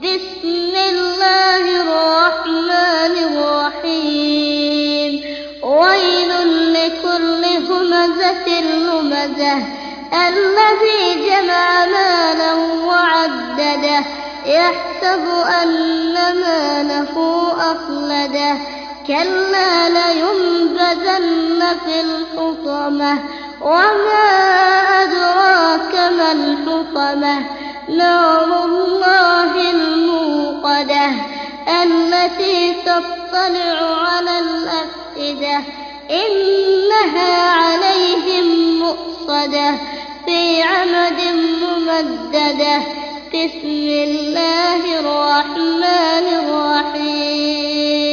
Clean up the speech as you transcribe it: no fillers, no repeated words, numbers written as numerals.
بسم الله الرحمن الرحيم ويل لكل همزة لمزة الذي جمع مالا وعدده يحسب أن ماله أخلده كلا لينبذن في الحطمة وما أدراك ما الحطمة نار الله الموقدة التي تطلع على الأفئدة إنها عليهم مؤصدة في عمد ممددة بسم الله الرحمن الرحيم